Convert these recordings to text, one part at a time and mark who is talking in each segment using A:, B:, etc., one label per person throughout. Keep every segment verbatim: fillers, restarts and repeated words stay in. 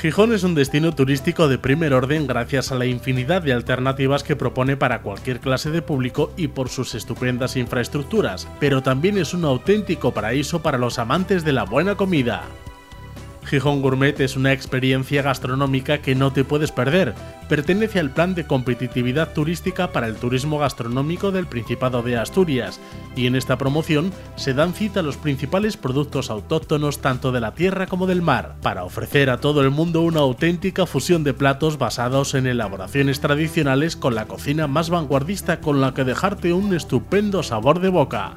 A: Gijón es un destino turístico de primer orden gracias a la infinidad de alternativas que propone para cualquier clase de público y por sus estupendas infraestructuras, pero también es un auténtico paraíso para los amantes de la buena comida. Gijón Gourmet es una experiencia gastronómica que no te puedes perder. Pertenece al plan de competitividad turística para el turismo gastronómico del Principado de Asturias, y en esta promoción se dan cita los principales productos autóctonos tanto de la tierra como del mar, para ofrecer a todo el mundo una auténtica fusión de platos basados en elaboraciones tradicionales con la cocina más vanguardista con la que dejarte un estupendo sabor de boca.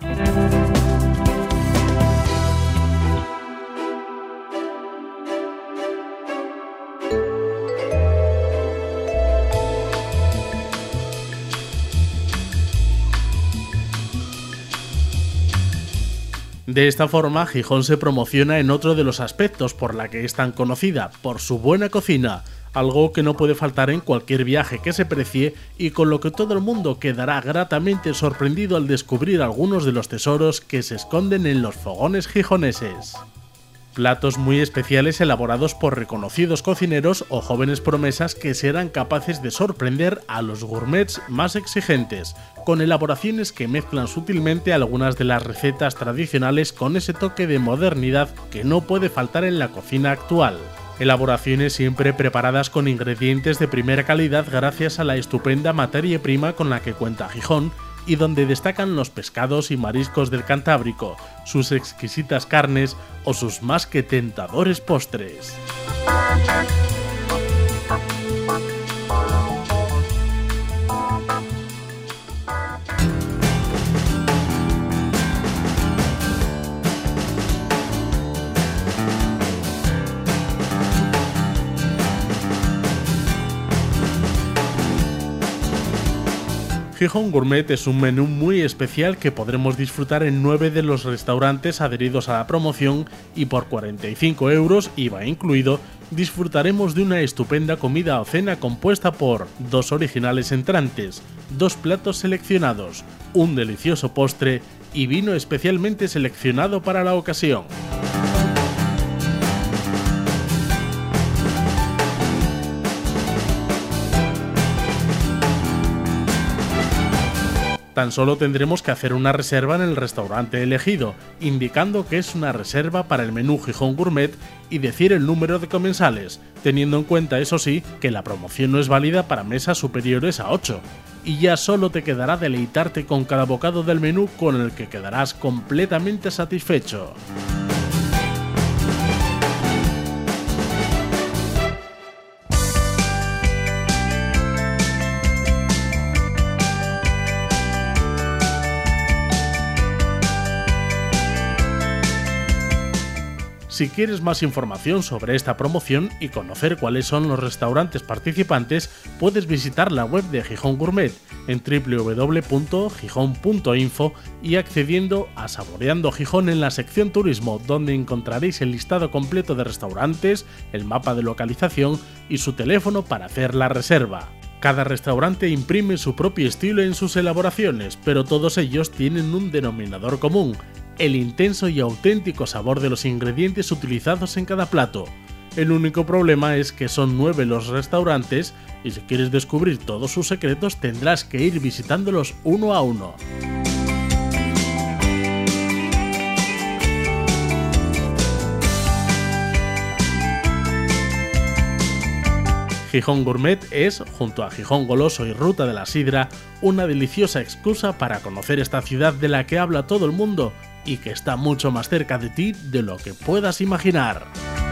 A: De esta forma, Gijón se promociona en otro de los aspectos por la que es tan conocida, por su buena cocina, algo que no puede faltar en cualquier viaje que se precie y con lo que todo el mundo quedará gratamente sorprendido al descubrir algunos de los tesoros que se esconden en los fogones gijoneses. Platos muy especiales elaborados por reconocidos cocineros o jóvenes promesas que serán capaces de sorprender a los gourmets más exigentes, con elaboraciones que mezclan sutilmente algunas de las recetas tradicionales con ese toque de modernidad que no puede faltar en la cocina actual. Elaboraciones siempre preparadas con ingredientes de primera calidad gracias a la estupenda materia prima con la que cuenta Gijón, y donde destacan los pescados y mariscos del Cantábrico, sus exquisitas carnes o sus más que tentadores postres. Gijón Gourmet es un menú muy especial que podremos disfrutar en nueve de los restaurantes adheridos a la promoción y por cuarenta y cinco euros, I V A incluido, disfrutaremos de una estupenda comida o cena compuesta por dos originales entrantes, dos platos seleccionados, un delicioso postre y vino especialmente seleccionado para la ocasión. Tan solo tendremos que hacer una reserva en el restaurante elegido, indicando que es una reserva para el menú Gijón Gourmet y decir el número de comensales, teniendo en cuenta, eso sí, que la promoción no es válida para mesas superiores a ocho. Y ya solo te quedará deleitarte con cada bocado del menú con el que quedarás completamente satisfecho. Si quieres más información sobre esta promoción y conocer cuáles son los restaurantes participantes, puedes visitar la web de Gijón Gourmet en doble u doble u doble u punto gijón punto info y accediendo a Saboreando Gijón en la sección Turismo, donde encontraréis el listado completo de restaurantes, el mapa de localización y su teléfono para hacer la reserva. Cada restaurante imprime su propio estilo en sus elaboraciones, pero todos ellos tienen un denominador común: el intenso y auténtico sabor de los ingredientes utilizados en cada plato. El único problema es que son nueve los restaurantes y si quieres descubrir todos sus secretos tendrás que ir visitándolos uno a uno. Gijón Gourmet es, junto a Gijón Goloso y Ruta de la Sidra, una deliciosa excusa para conocer esta ciudad de la que habla todo el mundo y que está mucho más cerca de ti de lo que puedas imaginar.